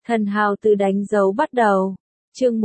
Thần hào từ đánh dấu bắt đầu. Chương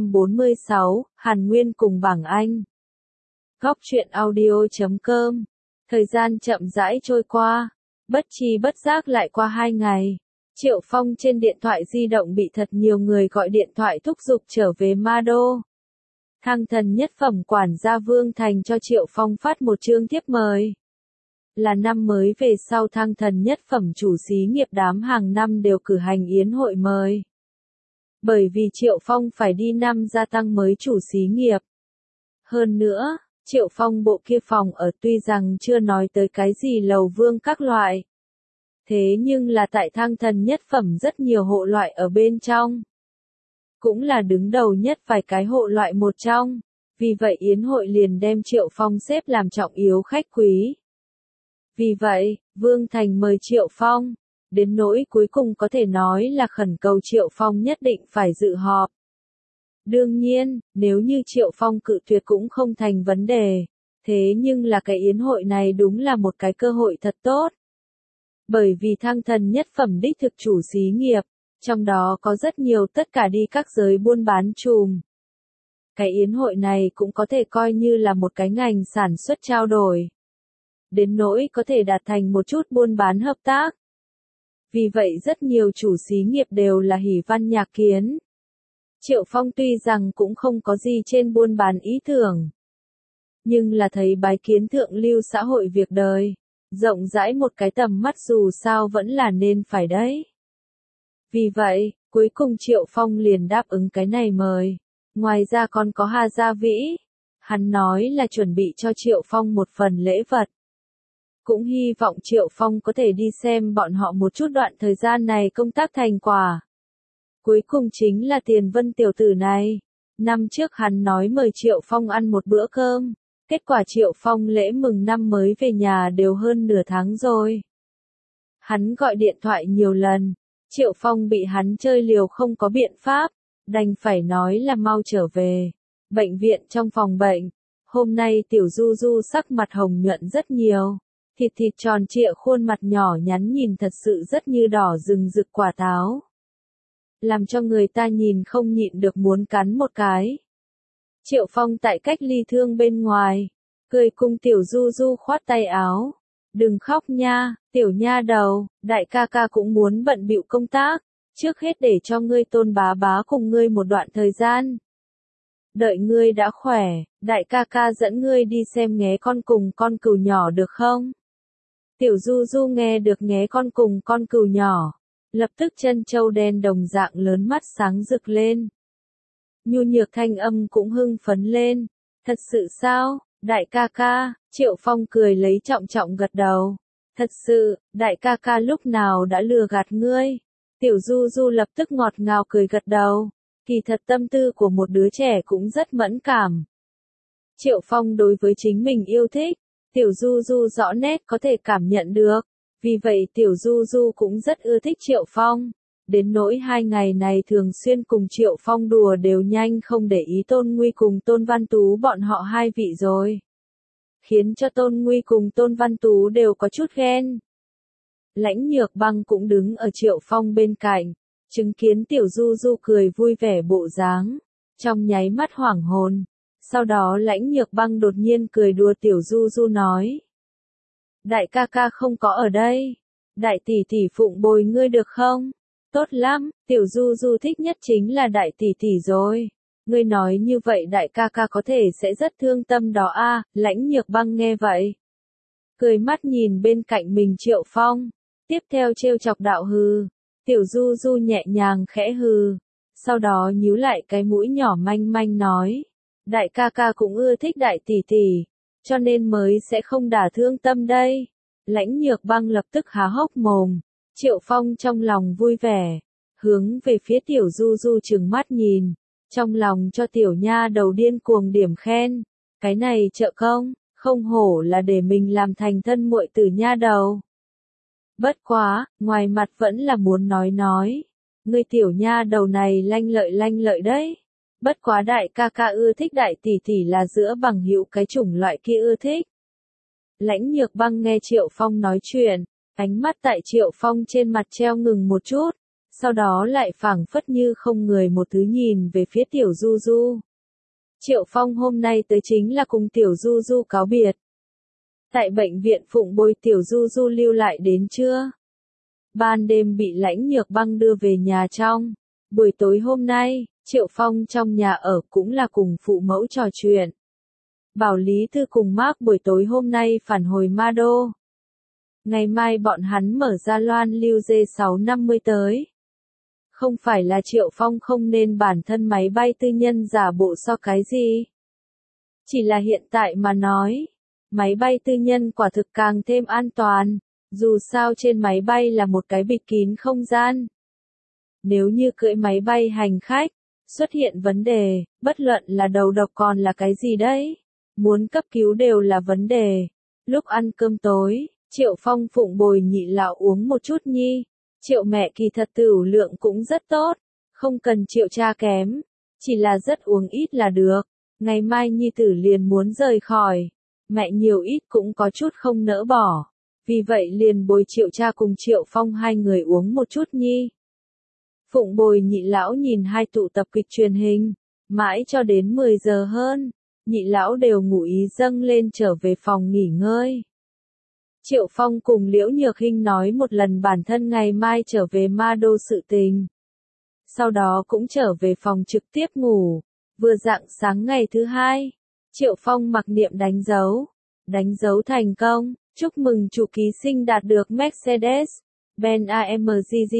146, Hàn Nguyên cùng bảng Anh. Góc truyện audio.com. Thời gian chậm rãi trôi qua, bất tri bất giác lại qua 2 ngày. Triệu Phong trên điện thoại di động bị thật nhiều người gọi điện thoại thúc giục trở về Ma Đô. Thăng thần nhất phẩm quản gia Vương Thành cho Triệu Phong phát một chương thiếp mời. Là năm mới về sau thăng thần nhất phẩm chủ xí nghiệp đám hàng năm đều cử hành yến hội mời. Bởi vì Triệu Phong phải đi năm gia tăng mới chủ xí nghiệp. Hơn nữa, Triệu Phong bộ kia phòng ở tuy rằng chưa nói tới cái gì lầu vương các loại. Thế nhưng là tại thăng thần nhất phẩm rất nhiều hộ loại ở bên trong. Cũng là đứng đầu nhất vài cái hộ loại một trong. Vì vậy yến hội liền đem Triệu Phong xếp làm trọng yếu khách quý. Vì vậy, Vương Thành mời Triệu Phong. Đến nỗi cuối cùng có thể nói là khẩn cầu Triệu Phong nhất định phải dự họp. Đương nhiên, nếu như Triệu Phong cự tuyệt cũng không thành vấn đề. Thế nhưng là cái yến hội này đúng là một cái cơ hội thật tốt. Bởi vì thăng thần nhất phẩm đích thực chủ xí nghiệp, trong đó có rất nhiều tất cả đi các giới buôn bán chùm. Cái yến hội này cũng có thể coi như là một cái ngành sản xuất trao đổi. Đến nỗi có thể đạt thành một chút buôn bán hợp tác. Vì vậy rất nhiều chủ xí nghiệp đều là hỉ văn nhạc kiến. Triệu Phong tuy rằng cũng không có gì trên buôn bán ý tưởng. Nhưng là thấy bái kiến thượng lưu xã hội việc đời. Rộng rãi một cái tầm mắt dù sao vẫn là nên phải đấy. Vì vậy, cuối cùng Triệu Phong liền đáp ứng cái này mời. Ngoài ra còn có Hà Gia Vĩ. Hắn nói là chuẩn bị cho Triệu Phong một phần lễ vật. Cũng hy vọng Triệu Phong có thể đi xem bọn họ một chút đoạn thời gian này công tác thành quả. Cuối cùng chính là Tiền Vân tiểu tử này. Năm trước hắn nói mời Triệu Phong ăn một bữa cơm. Kết quả Triệu Phong lễ mừng năm mới về nhà đều hơn nửa tháng rồi. Hắn gọi điện thoại nhiều lần. Triệu Phong bị hắn chơi liều không có biện pháp. Đành phải nói là mau trở về. Bệnh viện trong phòng bệnh. Hôm nay Tiểu Du Du sắc mặt hồng nhuận rất nhiều. Thịt tròn trịa khuôn mặt nhỏ nhắn nhìn thật sự rất như đỏ rừng rực quả táo. Làm cho người ta nhìn không nhịn được muốn cắn một cái. Triệu Phong tại cách ly thương bên ngoài. Cười cùng Tiểu Du Du khoát tay áo. Đừng khóc nha, Tiểu nha đầu, đại ca ca cũng muốn bận bịu công tác. Trước hết để cho ngươi Tôn bá bá cùng ngươi một đoạn thời gian. Đợi ngươi đã khỏe, đại ca ca dẫn ngươi đi xem nghé con cùng con cừu nhỏ được không? Tiểu Du Du nghe được nghé con cùng con cừu nhỏ. Lập tức chân châu đen đồng dạng lớn mắt sáng rực lên. Nhu nhược thanh âm cũng hưng phấn lên. Thật sự sao, đại ca ca? Triệu Phong cười lấy trọng trọng gật đầu. Thật sự, đại ca ca lúc nào đã lừa gạt ngươi? Tiểu Du Du lập tức ngọt ngào cười gật đầu. Kỳ thật tâm tư của một đứa trẻ cũng rất mẫn cảm. Triệu Phong đối với chính mình yêu thích. Tiểu Du Du rõ nét có thể cảm nhận được. Vì vậy Tiểu Du Du cũng rất ưa thích Triệu Phong. Đến nỗi 2 ngày này thường xuyên cùng Triệu Phong đùa đều nhanh không để ý Tôn Nguy cùng Tôn Văn Tú bọn họ hai vị rồi. Khiến cho Tôn Nguy cùng Tôn Văn Tú đều có chút ghen. Lãnh Nhược Băng cũng đứng ở Triệu Phong bên cạnh. Chứng kiến Tiểu Du Du cười vui vẻ bộ dáng. Trong nháy mắt hoảng hồn. Sau đó Lãnh Nhược Băng đột nhiên cười đùa Tiểu Du Du nói. Đại ca ca không có ở đây. Đại tỷ tỷ phụng bồi ngươi được không? Tốt lắm, Tiểu Du Du thích nhất chính là đại tỷ tỷ rồi. Ngươi nói như vậy đại ca ca có thể sẽ rất thương tâm đó a. Lãnh Nhược Băng nghe vậy. Cười mắt nhìn bên cạnh mình Triệu Phong. Tiếp theo trêu chọc đạo hừ. Tiểu Du Du nhẹ nhàng khẽ hừ. Sau đó nhíu lại cái mũi nhỏ manh manh nói. Đại ca ca cũng ưa thích đại tỷ tỷ. Cho nên mới sẽ không đả thương tâm đây. Lãnh Nhược Băng lập tức há hốc mồm. Triệu Phong trong lòng vui vẻ. Hướng về phía Tiểu Du Du trừng mắt nhìn. Trong lòng cho tiểu nha đầu điên cuồng điểm khen. Cái này trợ công, không hổ là để mình làm thành thân muội tử nha đầu. Bất quá, ngoài mặt vẫn là muốn nói. Ngươi tiểu nha đầu này lanh lợi đấy. Bất quá đại ca ca ưa thích đại tỷ tỷ là giữa bằng hữu cái chủng loại kia ưa thích. Lãnh Nhược Băng nghe Triệu Phong nói chuyện, ánh mắt tại Triệu Phong trên mặt treo ngừng một chút, Sau đó lại phảng phất như không người một thứ nhìn về phía Tiểu Du Du. Triệu Phong hôm nay tới chính là cùng Tiểu Du Du cáo biệt. Tại bệnh viện Phụng Bồi Tiểu Du Du lưu lại đến trưa. Ban đêm bị Lãnh Nhược Băng đưa về nhà trong. Buổi tối hôm nay, Triệu Phong trong nhà ở cũng là cùng phụ mẫu trò chuyện. Bảo Lý Thư cùng Mark buổi tối hôm nay phản hồi Ma Đô. Ngày mai bọn hắn mở ra loan lưu J650 tới. Không phải là Triệu Phong không nên bản thân máy bay tư nhân giả bộ so cái gì. Chỉ là hiện tại mà nói, máy bay tư nhân quả thực càng thêm an toàn, dù sao trên máy bay là một cái bịt kín không gian. Nếu như cưỡi máy bay hành khách, xuất hiện vấn đề, bất luận là đầu độc còn là cái gì đấy, muốn cấp cứu đều là vấn đề. Lúc ăn cơm tối, Triệu Phong phụng bồi nhị lão uống một chút nhi. Triệu mẹ kỳ thật tửu lượng cũng rất tốt, không cần Triệu cha kém, chỉ là rất uống ít là được. Ngày mai nhi tử liền muốn rời khỏi, mẹ nhiều ít cũng có chút không nỡ bỏ, vì vậy liền bồi Triệu cha cùng Triệu Phong hai người uống một chút nhi. Phụng bồi nhị lão nhìn hai tụ tập kịch truyền hình, mãi cho đến 10 giờ hơn, nhị lão đều ngủ ý dâng lên trở về phòng nghỉ ngơi. Triệu Phong cùng Liễu Nhược Hinh nói một lần bản thân ngày mai trở về Ma Đô sự tình. Sau đó cũng trở về phòng trực tiếp ngủ. Vừa rạng sáng ngày thứ hai, Triệu Phong mặc niệm đánh dấu thành công, chúc mừng chủ ký sinh đạt được Mercedes-Benz AMG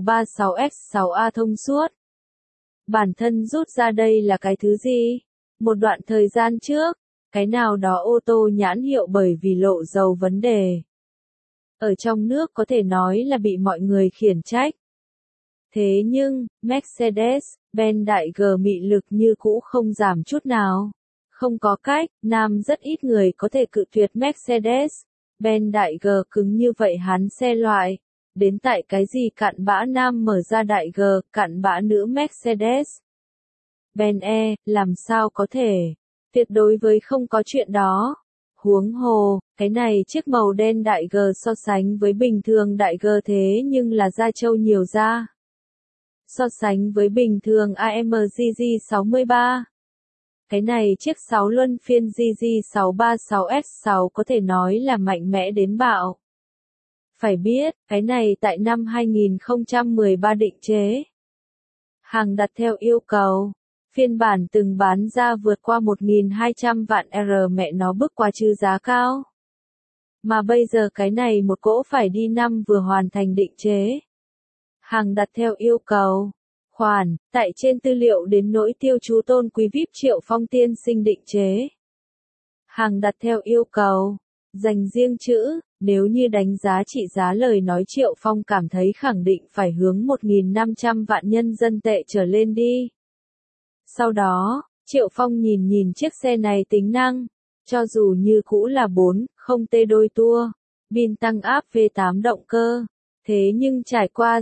636X6A thông suốt. Bản thân rút ra đây là cái thứ gì? Một đoạn thời gian trước, cái nào đó ô tô nhãn hiệu bởi vì lộ dầu vấn đề. Ở trong nước có thể nói là bị mọi người khiển trách. Thế nhưng, Mercedes-Benz đại G mị lực như cũ không giảm chút nào. Không có cách, nam rất ít người có thể cự tuyệt Mercedes-Benz đại G cứng như vậy hắn xe loại. Đến tại cái gì cặn bã nam mở ra đại G, cặn bã nữ Mercedes-Benz E, làm sao có thể? Tuyệt đối với không có chuyện đó. Huống hồ, cái này chiếc màu đen đại G so sánh với bình thường đại G thế nhưng là da trâu nhiều da. So sánh với bình thường AMG 63. Cái này chiếc 6 luân phiên GG636S6 có thể nói là mạnh mẽ đến bạo. Phải biết, cái này tại năm 2013 định chế. Hàng đặt theo yêu cầu. Phiên bản từng bán ra vượt qua 1.200 vạn mẹ nó bức quá chứ giá cao. Mà bây giờ cái này một cỗ phải đi năm vừa hoàn thành định chế. Hàng đặt theo yêu cầu. Khoản, tại trên tư liệu đến nỗi tiêu chú tôn quý VIP Triệu Phong tiên sinh định chế. Hàng đặt theo yêu cầu. Dành riêng chữ, nếu như đánh giá trị giá lời nói Triệu Phong cảm thấy khẳng định phải hướng 1.500 vạn nhân dân tệ trở lên đi. Sau đó, Triệu Phong nhìn chiếc xe này tính năng, cho dù như cũ là 4.0T đôi tua, pin tăng áp V8 động cơ, thế nhưng trải qua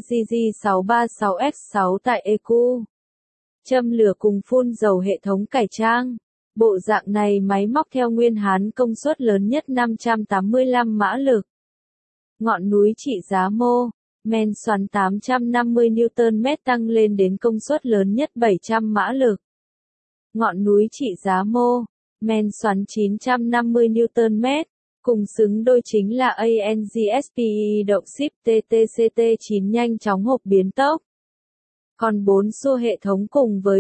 GG636X6 tại EQ, châm lửa cùng phun dầu hệ thống cải trang, bộ dạng này máy móc theo nguyên hán công suất lớn nhất 585 mã lực. Ngọn núi trị giá mô men xoắn 850 Nm tăng lên đến công suất lớn nhất 700 mã lực. Ngọn núi trị giá mô men xoắn 950 Nm, cùng xứng đôi chính là ANGSPE động ship TTCT9 nhanh chóng hộp biến tốc. Còn 4 xô hệ thống cùng với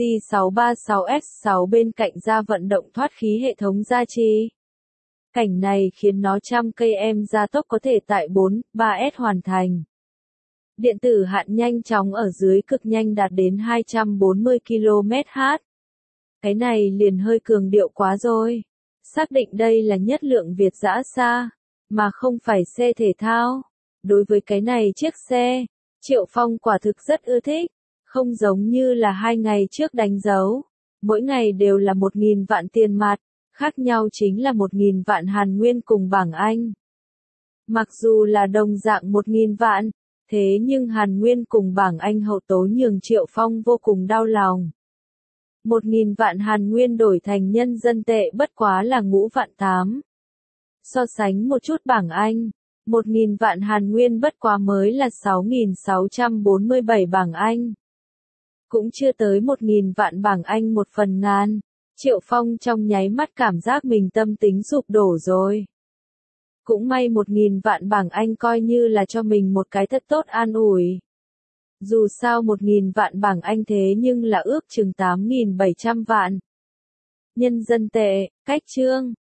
GG636S6 bên cạnh ra vận động thoát khí hệ thống gia trì. Cảnh này khiến nó 100 km gia tốc có thể tại 4.3S hoàn thành. Điện tử hạn nhanh chóng ở dưới cực nhanh đạt đến 240 km/h. Cái này liền hơi cường điệu quá rồi. Xác định đây là nhất lượng Việt dã xa, mà không phải xe thể thao. Đối với cái này chiếc xe, Triệu Phong quả thực rất ưa thích, không giống như là 2 ngày trước đánh dấu. Mỗi ngày đều là 1.000 vạn tiền mặt, khác nhau chính là 1.000 vạn Hàn Nguyên cùng bảng Anh. Mặc dù là đồng dạng 1.000 vạn, thế nhưng Hàn Nguyên cùng bảng Anh hậu tố nhường Triệu Phong vô cùng đau lòng. 1.000 vạn Hàn Nguyên đổi thành nhân dân tệ bất quá là ngũ vạn 8. So sánh một chút bảng Anh, 1.000 vạn Hàn Nguyên bất quá mới là 6.647 bảng Anh. Cũng chưa tới 1.000 vạn bảng Anh 1/1000. Triệu Phong trong nháy mắt cảm giác mình tâm tính sụp đổ rồi. Cũng may 1.000 vạn bảng Anh coi như là cho mình một cái thật tốt an ủi. Dù sao 1.000 vạn bảng Anh thế nhưng là ước chừng 8.700 vạn nhân dân tệ, cách chương.